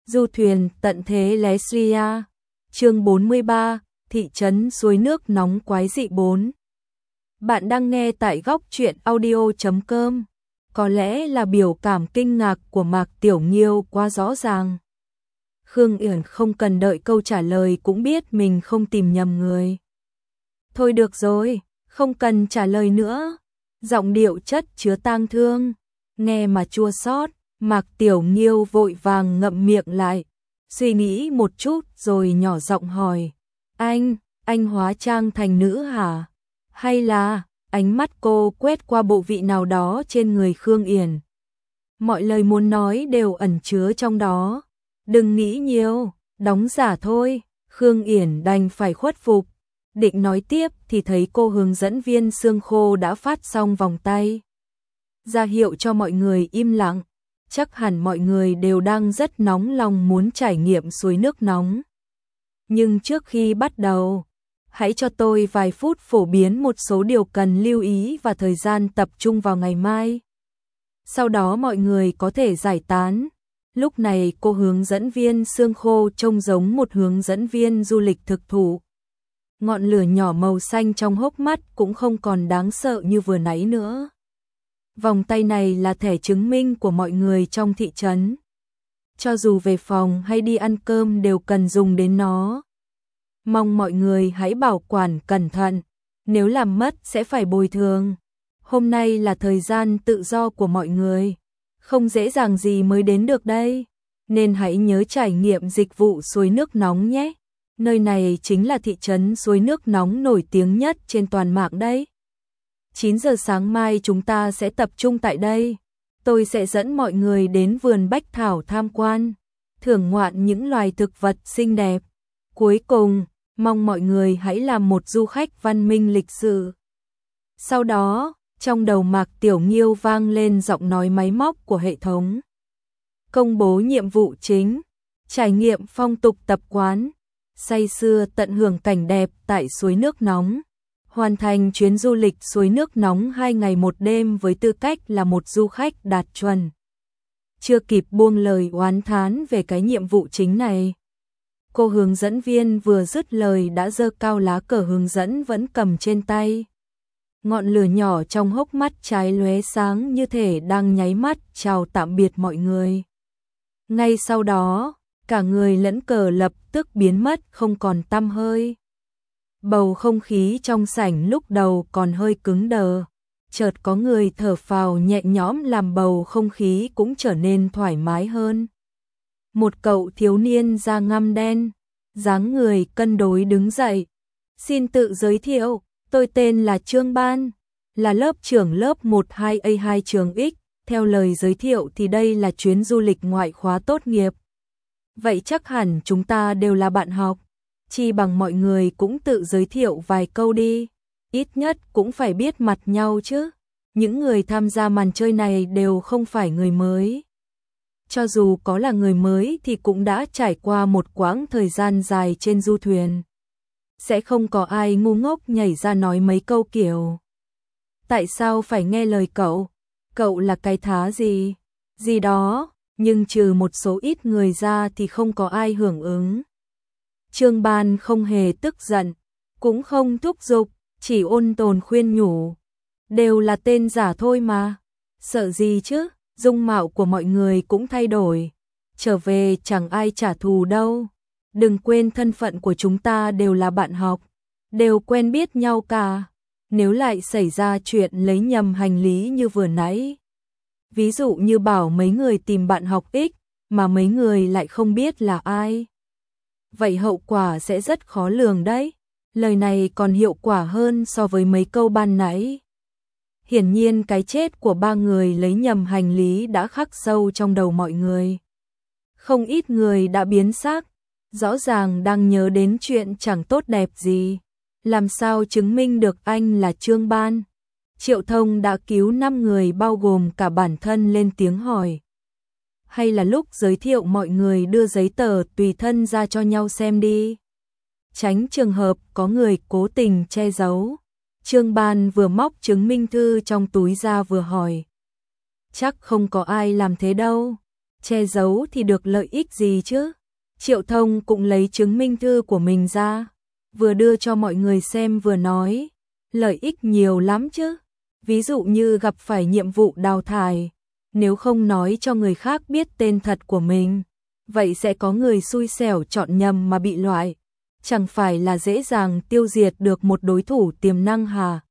Du thuyền tận thế Leslia. Chương 43, thị trấn suối nước nóng quái dị 4. Bạn đang nghe tại góc truyện audio.com. Có lẽ là biểu cảm kinh ngạc của Mạc Tiểu Nghiêu quá rõ ràng. Khương Uyển không cần đợi câu trả lời cũng biết mình không tìm nhầm người. Thôi được rồi, không cần trả lời nữa. Giọng điệu chất chứa tang thương, nghe mà chua xót. Mạc Tiểu Nghiêu vội vàng ngậm miệng lại, suy nghĩ một chút rồi nhỏ giọng hỏi, anh hóa trang thành nữ hả? Hay là, ánh mắt cô quét qua bộ vị nào đó trên người Khương Uyển. Mọi lời muốn nói đều ẩn chứa trong đó. Đừng nghĩ nhiều, đóng giả thôi. Khương Uyển đành phải khuất phục. Định nói tiếp thì thấy cô hướng dẫn viên xương khô đã phát xong vòng tay, ra hiệu cho mọi người im lặng. Chắc hẳn mọi người đều đang rất nóng lòng muốn trải nghiệm suối nước nóng. Nhưng trước khi bắt đầu, hãy cho tôi vài phút phổ biến một số điều cần lưu ý và thời gian tập trung vào ngày mai. Sau đó mọi người có thể giải tán. Lúc này cô hướng dẫn viên xương khô trông giống một hướng dẫn viên du lịch thực thụ. Ngọn lửa nhỏ màu xanh trong hốc mắt cũng không còn đáng sợ như vừa nãy nữa. Vòng tay này là thẻ chứng minh của mọi người trong thị trấn. Cho dù về phòng hay đi ăn cơm đều cần dùng đến nó. Mong mọi người hãy bảo quản cẩn thận, nếu làm mất sẽ phải bồi thường. Hôm nay là thời gian tự do của mọi người, không dễ dàng gì mới đến được đây, nên hãy nhớ trải nghiệm dịch vụ suối nước nóng nhé. Nơi này chính là thị trấn suối nước nóng nổi tiếng nhất trên toàn mạng đấy. 9 giờ sáng mai chúng ta sẽ tập trung tại đây. Tôi sẽ dẫn mọi người đến vườn bách thảo tham quan, thưởng ngoạn những loài thực vật xinh đẹp. Cuối cùng, mong mọi người hãy làm một du khách văn minh lịch sự. Sau đó, trong đầu Mạc Tiểu Nghiêu vang lên giọng nói máy móc của hệ thống. Công bố nhiệm vụ chính, trải nghiệm phong tục tập quán, say sưa tận hưởng cảnh đẹp tại suối nước nóng. Hoàn thành chuyến du lịch suối nước nóng 2 ngày 1 đêm với tư cách là một du khách đạt chuẩn. Chưa kịp buông lời oán thán về cái nhiệm vụ chính này, cô hướng dẫn viên vừa dứt lời đã giơ cao lá cờ hướng dẫn vẫn cầm trên tay. Ngọn lửa nhỏ trong hốc mắt trái lóe sáng như thể đang nháy mắt chào tạm biệt mọi người. Ngay sau đó, cả người lẫn cờ lập tức biến mất không còn tăm hơi. Bầu không khí trong sảnh lúc đầu còn hơi cứng đờ, chợt có người thở phào nhẹ nhõm làm bầu không khí cũng trở nên thoải mái hơn. Một cậu thiếu niên da ngăm đen, dáng người cân đối đứng dậy. Xin tự giới thiệu, tôi tên là Trương Ban, là lớp trưởng lớp 12A2 trường X. Theo lời giới thiệu thì đây là chuyến du lịch ngoại khóa tốt nghiệp. Vậy chắc hẳn chúng ta đều là bạn học. Chi bằng mọi người cũng tự giới thiệu vài câu đi, ít nhất cũng phải biết mặt nhau chứ. Những người tham gia màn chơi này đều không phải người mới. Cho dù có là người mới thì cũng đã trải qua một quãng thời gian dài trên du thuyền. Sẽ không có ai ngu ngốc nhảy ra nói mấy câu kiểu: tại sao phải nghe lời cậu? Cậu là cái thá gì? Gì đó, nhưng trừ một số ít người ra thì không có ai hưởng ứng. Trương Ban không hề tức giận, cũng không thúc giục, chỉ ôn tồn khuyên nhủ. Đều là tên giả thôi mà, sợ gì chứ, dung mạo của mọi người cũng thay đổi. Trở về chẳng ai trả thù đâu. Đừng quên thân phận của chúng ta đều là bạn học, đều quen biết nhau cả. Nếu lại xảy ra chuyện lấy nhầm hành lý như vừa nãy, ví dụ như bảo mấy người tìm bạn học X, mà mấy người lại không biết là ai, vậy hậu quả sẽ rất khó lường đấy. Lời này còn hiệu quả hơn so với mấy câu ban nãy. Hiển nhiên cái chết của 3 người lấy nhầm hành lý đã khắc sâu trong đầu mọi người. Không ít người đã biến sắc, rõ ràng đang nhớ đến chuyện chẳng tốt đẹp gì. Làm sao chứng minh được anh là Trương Ban? Triệu Thông đã cứu 5 người bao gồm cả bản thân lên tiếng hỏi. Hay là lúc giới thiệu mọi người đưa giấy tờ tùy thân ra cho nhau xem đi, tránh trường hợp có người cố tình che giấu. Trương Ban vừa móc chứng minh thư trong túi ra vừa hỏi. Chắc không có ai làm thế đâu. che giấu thì được lợi ích gì chứ? Triệu Thông cũng lấy chứng minh thư của mình ra, vừa đưa cho mọi người xem vừa nói, lợi ích nhiều lắm chứ. Ví dụ như gặp phải nhiệm vụ đào thải, nếu không nói cho người khác biết tên thật của mình, vậy sẽ có người xui xẻo chọn nhầm mà bị loại. Chẳng phải là dễ dàng tiêu diệt được một đối thủ tiềm năng hả?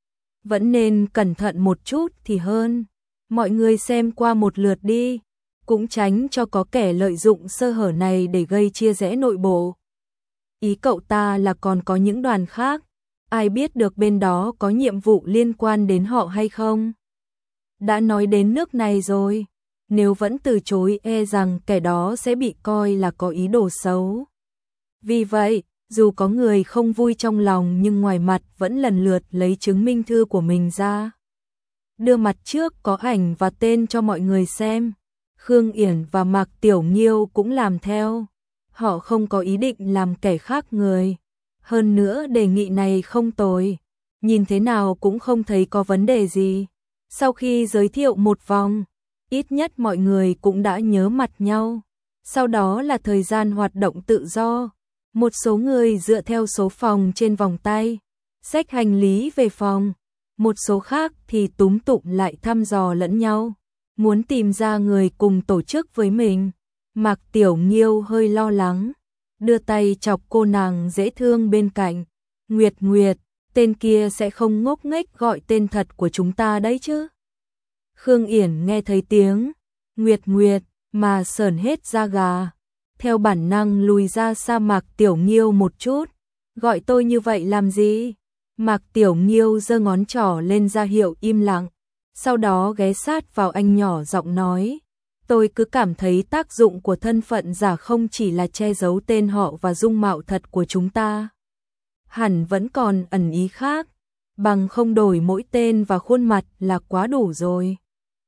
Vẫn nên cẩn thận một chút thì hơn. Mọi người xem qua một lượt đi, cũng tránh cho có kẻ lợi dụng sơ hở này để gây chia rẽ nội bộ. Ý cậu ta là còn có những đoàn khác, ai biết được bên đó có nhiệm vụ liên quan đến họ hay không? Đã nói đến nước này rồi, nếu vẫn từ chối e rằng kẻ đó sẽ bị coi là có ý đồ xấu. Vì vậy, dù có người không vui trong lòng nhưng ngoài mặt vẫn lần lượt lấy chứng minh thư của mình ra. Đưa mặt trước có ảnh và tên cho mọi người xem. Khương Yển và Mạc Tiểu Nghiêu cũng làm theo. Họ không có ý định làm kẻ khác người. Hơn nữa đề nghị này không tồi. Nhìn thế nào cũng không thấy có vấn đề gì. Sau khi giới thiệu một vòng, ít nhất mọi người cũng đã nhớ mặt nhau. Sau đó là thời gian hoạt động tự do. Một số người dựa theo số phòng trên vòng tay, xách hành lý về phòng. Một số khác thì túm tụm lại thăm dò lẫn nhau, muốn tìm ra người cùng tổ chức với mình. Mạc Tiểu Nghiêu hơi lo lắng, đưa tay chọc cô nàng dễ thương bên cạnh. Nguyệt Nguyệt, tên kia sẽ không ngốc nghếch gọi tên thật của chúng ta đấy chứ? Khương Yển nghe thấy tiếng Nguyệt Nguyệt mà sởn hết da gà. Theo bản năng lùi ra xa Mạc Tiểu Nghiêu một chút. Gọi tôi như vậy làm gì? Mạc Tiểu Nghiêu giơ ngón trỏ lên ra hiệu im lặng. Sau đó ghé sát vào anh nhỏ giọng nói. Tôi cứ cảm thấy tác dụng của thân phận giả không chỉ là che giấu tên họ và dung mạo thật của chúng ta. Hẳn vẫn còn ẩn ý khác. Bằng không đổi mỗi tên và khuôn mặt là quá đủ rồi.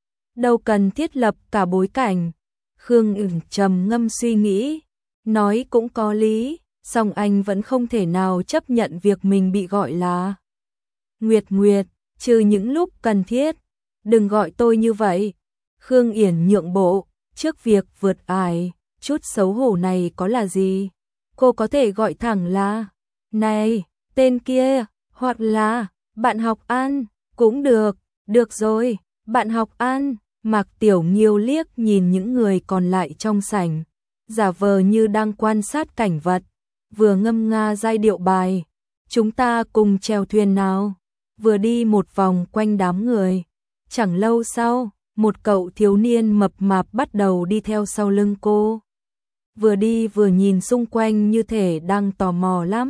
Đâu cần thiết lập cả bối cảnh. Khương Yển trầm ngâm suy nghĩ, nói cũng có lý, song anh vẫn không thể nào chấp nhận việc mình bị gọi là Nguyệt Nguyệt, trừ những lúc cần thiết. Đừng gọi tôi như vậy. Khương Yển nhượng bộ, trước việc vượt ải, chút xấu hổ này có là gì? Cô có thể gọi thẳng là này, tên kia, hoặc là bạn học An, cũng được. Được rồi, bạn học An. Mạc Tiểu Nghiêu liếc nhìn những người còn lại trong sảnh, giả vờ như đang quan sát cảnh vật, vừa ngâm nga giai điệu bài. Chúng ta cùng chèo thuyền nào. Vừa đi một vòng quanh đám người. Chẳng lâu sau, một cậu thiếu niên mập mạp bắt đầu đi theo sau lưng cô. Vừa đi vừa nhìn xung quanh như thể đang tò mò lắm.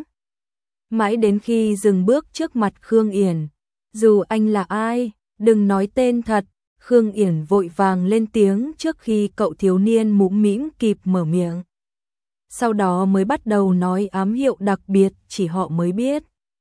Mãi đến khi dừng bước trước mặt Khương Yển. Dù anh là ai, đừng nói tên thật. Khương Yển vội vàng lên tiếng trước khi cậu thiếu niên mũm mĩm kịp mở miệng. Sau đó mới bắt đầu nói ám hiệu đặc biệt chỉ họ mới biết.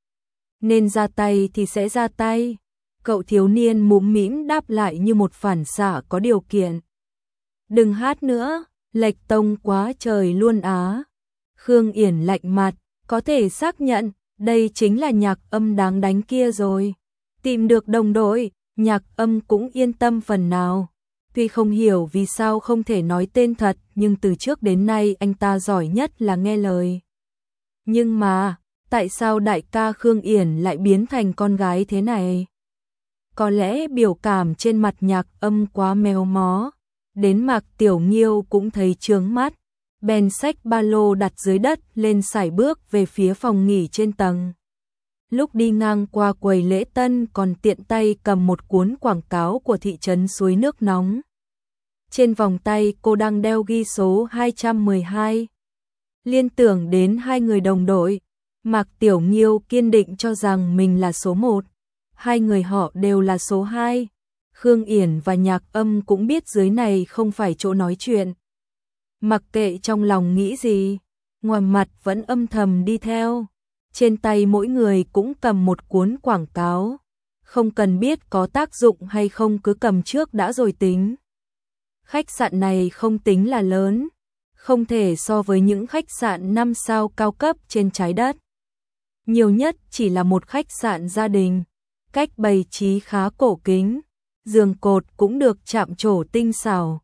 Nên ra tay thì sẽ ra tay. Cậu thiếu niên mũm mĩm đáp lại như một phản xạ có điều kiện. Đừng hát nữa, lệch tông quá trời luôn á. Khương Yển lạnh mặt, có thể xác nhận, đây chính là Nhạc Âm đáng đánh kia rồi. Tìm được đồng đội, Nhạc Âm cũng yên tâm phần nào. Tuy không hiểu vì sao không thể nói tên thật, nhưng từ trước đến nay anh ta giỏi nhất là nghe lời. Nhưng mà, tại sao đại ca Khương Yển lại biến thành con gái thế này? Có lẽ biểu cảm trên mặt Nhạc Âm quá méo mó, đến Mạc Tiểu Nghiêu cũng thấy chướng mắt. Bèn xách ba lô đặt dưới đất lên sải bước về phía phòng nghỉ trên tầng. Lúc đi ngang qua quầy lễ tân còn tiện tay cầm một cuốn quảng cáo của thị trấn suối nước nóng. Trên vòng tay cô đang đeo ghi số 212. Liên tưởng đến hai người đồng đội, Mạc Tiểu Nghiêu kiên định cho rằng mình là số 1. Hai người họ đều là số 2. Khương Yển và Nhạc Âm cũng biết dưới này không phải chỗ nói chuyện. Mặc kệ trong lòng nghĩ gì, ngoài mặt vẫn âm thầm đi theo. Trên tay mỗi người cũng cầm một cuốn quảng cáo. Không cần biết có tác dụng hay không cứ cầm trước đã rồi tính. Khách sạn này không tính là lớn, không thể so với những khách sạn 5 sao cao cấp trên trái đất. Nhiều nhất chỉ là một khách sạn gia đình, cách bày trí khá cổ kính, giường cột cũng được chạm trổ tinh xảo.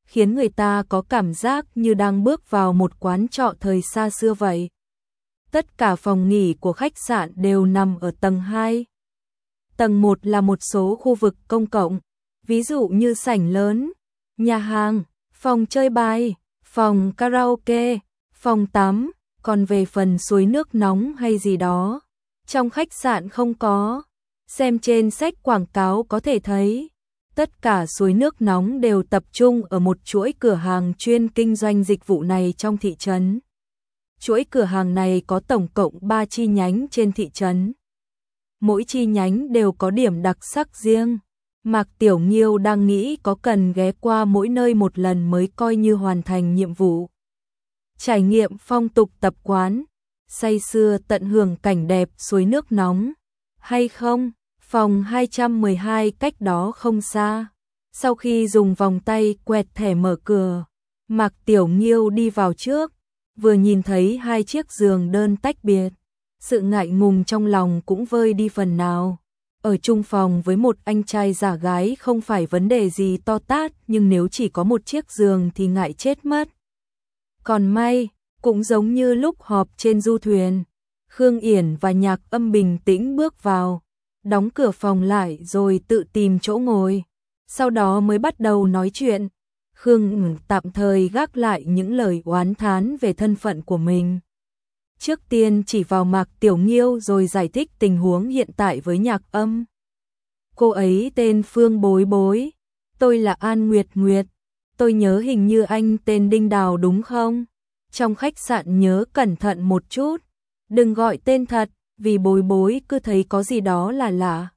khiến người ta có cảm giác như đang bước vào một quán trọ thời xa xưa vậy. Tất cả phòng nghỉ của khách sạn đều nằm ở tầng 2. Tầng 1 là một số khu vực công cộng, ví dụ như sảnh lớn, nhà hàng, phòng chơi bài, phòng karaoke, phòng tắm, còn về phần suối nước nóng hay gì đó, trong khách sạn không có. Xem trên sách quảng cáo có thể thấy, tất cả suối nước nóng đều tập trung ở một chuỗi cửa hàng chuyên kinh doanh dịch vụ này trong thị trấn. Chuỗi cửa hàng này có tổng cộng 3 chi nhánh trên thị trấn. Mỗi chi nhánh đều có điểm đặc sắc riêng. Mạc Tiểu Nghiêu đang nghĩ có cần ghé qua mỗi nơi một lần mới coi như hoàn thành nhiệm vụ. Trải nghiệm phong tục tập quán, say sưa tận hưởng cảnh đẹp suối nước nóng, hay không? Phòng 212 cách đó không xa. Sau khi dùng vòng tay quẹt thẻ mở cửa, Mạc Tiểu Nghiêu đi vào trước, vừa nhìn thấy 2 chiếc giường đơn tách biệt, sự ngại ngùng trong lòng cũng vơi đi phần nào. Ở chung phòng với một anh trai giả gái không phải vấn đề gì to tát, nhưng nếu chỉ có một chiếc giường thì ngại chết mất. Còn may, cũng giống như lúc họp trên du thuyền, Khương Yển và Nhạc Âm bình tĩnh bước vào, đóng cửa phòng lại rồi tự tìm chỗ ngồi, sau đó mới bắt đầu nói chuyện. Khương tạm thời gác lại những lời oán thán về thân phận của mình. Trước tiên chỉ vào Mạc Tiểu Nghiêu rồi giải thích tình huống hiện tại với Nhạc Âm. Cô ấy tên Phương Bối Bối, tôi là An Nguyệt Nguyệt, tôi nhớ hình như anh tên Đinh Đào đúng không? Trong khách sạn nhớ cẩn thận một chút, đừng gọi tên thật, vì Bối Bối cứ thấy có gì đó là lạ.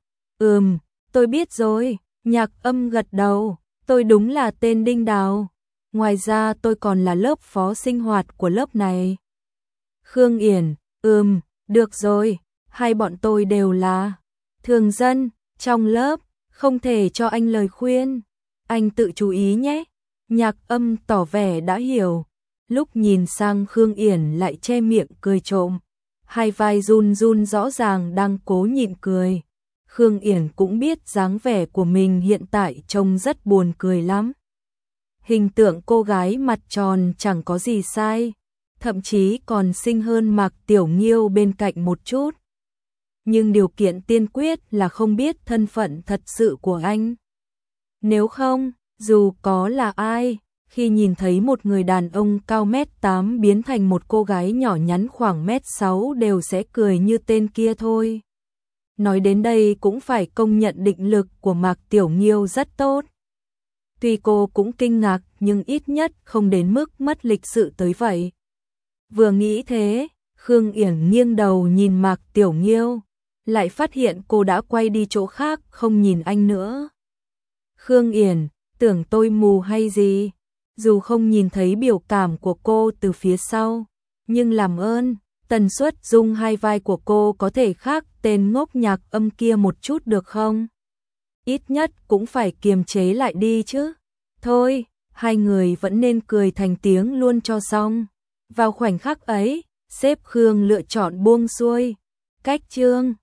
Tôi biết rồi, Nhạc Âm gật đầu, tôi đúng là tên Đinh Đào. Ngoài ra tôi còn là lớp phó sinh hoạt của lớp này. Khương Yển, được rồi, hai bọn tôi đều là thường dân trong lớp, không thể cho anh lời khuyên. Anh tự chú ý nhé. Nhạc Âm tỏ vẻ đã hiểu, lúc nhìn sang Khương Yển lại che miệng cười trộm. Hai vai run run rõ ràng đang cố nhịn cười. Khương Yển cũng biết dáng vẻ của mình hiện tại trông rất buồn cười lắm. Hình tượng cô gái mặt tròn chẳng có gì sai, thậm chí còn xinh hơn Mạc Tiểu Nghiêu bên cạnh một chút. Nhưng điều kiện tiên quyết là không biết thân phận thật sự của anh. Nếu không, dù có là ai, khi nhìn thấy một người đàn ông cao 1m8 biến thành một cô gái nhỏ nhắn khoảng 1m6 đều sẽ cười như tên kia thôi. Nói đến đây cũng phải công nhận định lực của Mạc Tiểu Nghiêu rất tốt. Tuy cô cũng kinh ngạc nhưng ít nhất không đến mức mất lịch sự tới vậy. Vừa nghĩ thế, Khương Yển nghiêng đầu nhìn Mạc Tiểu Nghiêu, lại phát hiện cô đã quay đi chỗ khác không nhìn anh nữa. Khương Yển, tưởng tôi mù hay gì? Dù không nhìn thấy biểu cảm của cô từ phía sau, nhưng làm ơn, tần suất rung hai vai của cô có thể khác tên ngốc Nhạc Âm kia một chút được không? Ít nhất cũng phải kiềm chế lại đi chứ. Thôi, hai người vẫn nên cười thành tiếng luôn cho xong. Vào khoảnh khắc ấy, sếp Khương lựa chọn buông xuôi. Cách chương